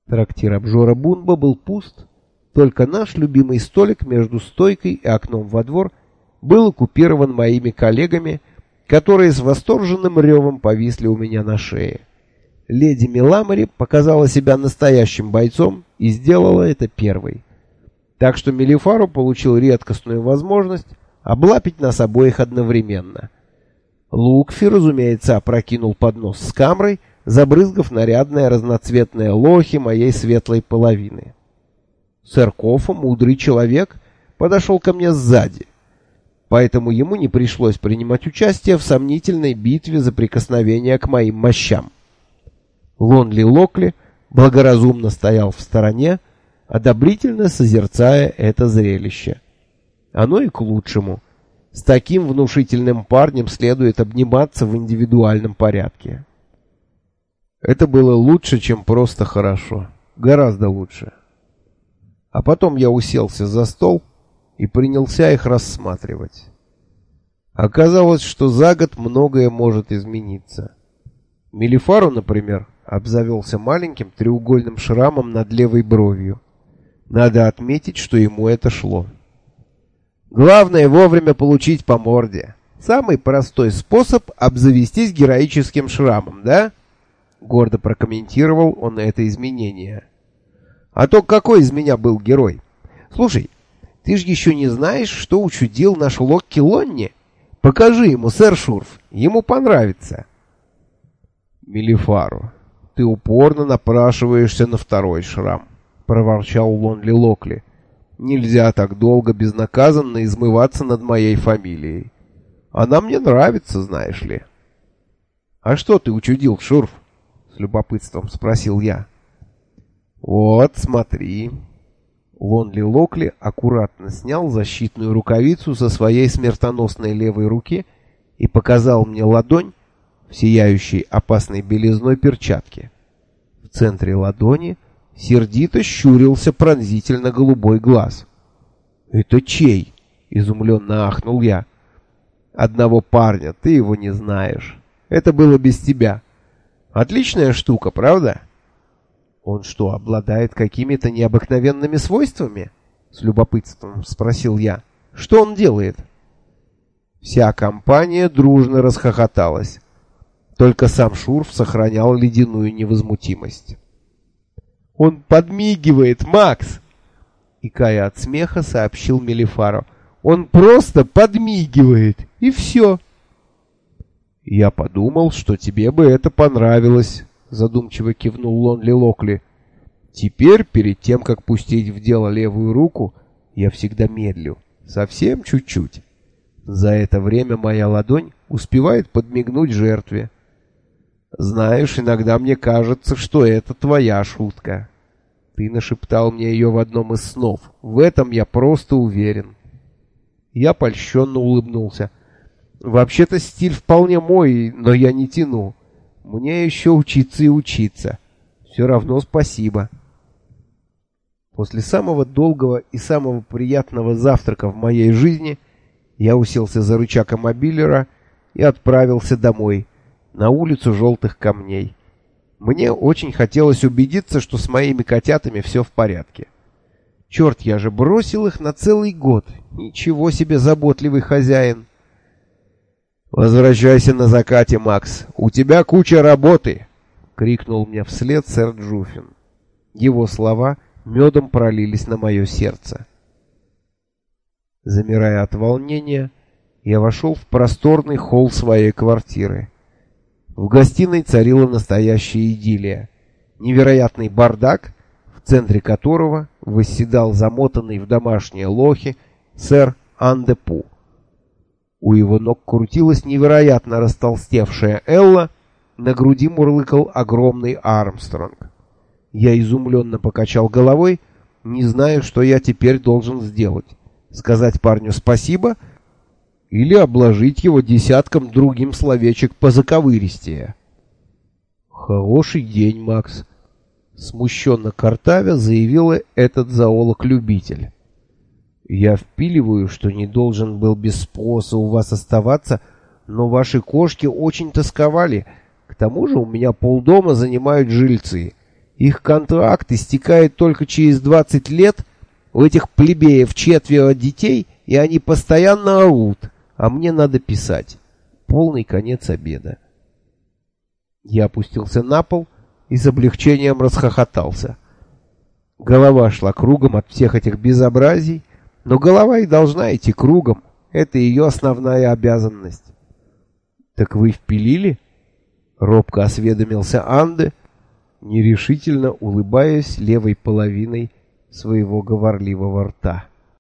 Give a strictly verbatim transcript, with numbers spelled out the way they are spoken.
Трактир обжора Бунба был пуст, только наш любимый столик между стойкой и окном во двор был оккупирован моими коллегами, которые с восторженным ревом повисли у меня на шее. Леди Миламари показала себя настоящим бойцом и сделала это первой. Так что Мелифару получил редкостную возможность облапить нас обоих одновременно. Лукфи, разумеется, опрокинул поднос с камрой, забрызгав нарядное разноцветное лохи моей светлой половины. Сэр Кофа, мудрый человек, подошел ко мне сзади, поэтому ему не пришлось принимать участие в сомнительной битве за прикосновение к моим мощам. Лонли Локли благоразумно стоял в стороне, одобрительно созерцая это зрелище. Оно и к лучшему. С таким внушительным парнем следует обниматься в индивидуальном порядке. Это было лучше, чем просто хорошо. Гораздо лучше. А потом я уселся за стол и принялся их рассматривать. Оказалось, что за год многое может измениться. Мелифару, например, обзавелся маленьким треугольным шрамом над левой бровью. Надо отметить, что ему это шло. Главное вовремя получить по морде. Самый простой способ обзавестись героическим шрамом, да? Гордо прокомментировал он это изменение. А то какой из меня был герой? Слушай, ты же еще не знаешь, что учудил наш Локки Лонни? Покажи ему, сэр Шурф, ему понравится. Мелифару, ты упорно напрашиваешься на второй шрам, проворчал Лонли Локли. Нельзя так долго безнаказанно измываться над моей фамилией. Она мне нравится, знаешь ли. А что ты учудил, Шурф? С любопытством спросил я. Вот, смотри. Лонли Локли аккуратно снял защитную рукавицу со своей смертоносной левой руки и показал мне ладонь в сияющей опасной белизной перчатке. В центре ладони сердито щурился пронзительно голубой глаз. «Это чей?» — изумленно ахнул я. «Одного парня, ты его не знаешь. Это было без тебя. Отличная штука, правда?» «Он что, обладает какими-то необыкновенными свойствами?» — с любопытством спросил я. «Что он делает?» Вся компания дружно расхохоталась. Только сам Шурф сохранял ледяную невозмутимость. «Он подмигивает, Макс!» Икая от смеха, сообщил Мелифару. «Он просто подмигивает, и все!» «Я подумал, что тебе бы это понравилось», — задумчиво кивнул Лонли Локли. «Теперь, перед тем, как пустить в дело левую руку, я всегда медлю. Совсем чуть-чуть. За это время моя ладонь успевает подмигнуть жертве. Знаешь, иногда мне кажется, что это твоя шутка. Ты нашептал мне ее в одном из снов. В этом я просто уверен». Я польщенно улыбнулся. «Вообще-то стиль вполне мой, но я не тяну. Мне еще учиться и учиться. Все равно спасибо». После самого долгого и самого приятного завтрака в моей жизни я уселся за рычаг мобилера и отправился домой, на улицу Желтых Камней. Мне очень хотелось убедиться, что с моими котятами все в порядке. Черт, я же бросил их на целый год. Ничего себе заботливый хозяин. «Возвращайся на закате, Макс. У тебя куча работы!» — крикнул мне вслед сэр Джуффин. Его слова медом пролились на мое сердце. Замирая от волнения, я вошел в просторный холл своей квартиры. В гостиной царила настоящая идиллия. Невероятный бардак, в центре которого восседал замотанный в домашние лохи сэр Андепу. У его ног крутилась невероятно растолстевшая Элла, на груди мурлыкал огромный Армстронг. Я изумленно покачал головой, не зная, что я теперь должен сделать. Сказать парню спасибо или обложить его десятком другим словечек позаковыристее. «Хороший день, Макс», — смущенно картавя заявила этот зоолог-любитель. «Я впиливаю, что не должен был без спроса у вас оставаться, но ваши кошки очень тосковали. К тому же у меня полдома занимают жильцы, Их контракт истекает только через двадцать лет. У этих плебеев четверо детей, и они постоянно орут, а мне надо писать. Полный конец обеда. Я опустился на пол и с облегчением расхохотался. Голова шла кругом от всех этих безобразий, но голова и должна идти кругом. Это ее основная обязанность. «Так вы впилили?» — робко осведомился Анде, нерешительно улыбаясь левой половиной своего говорливого рта.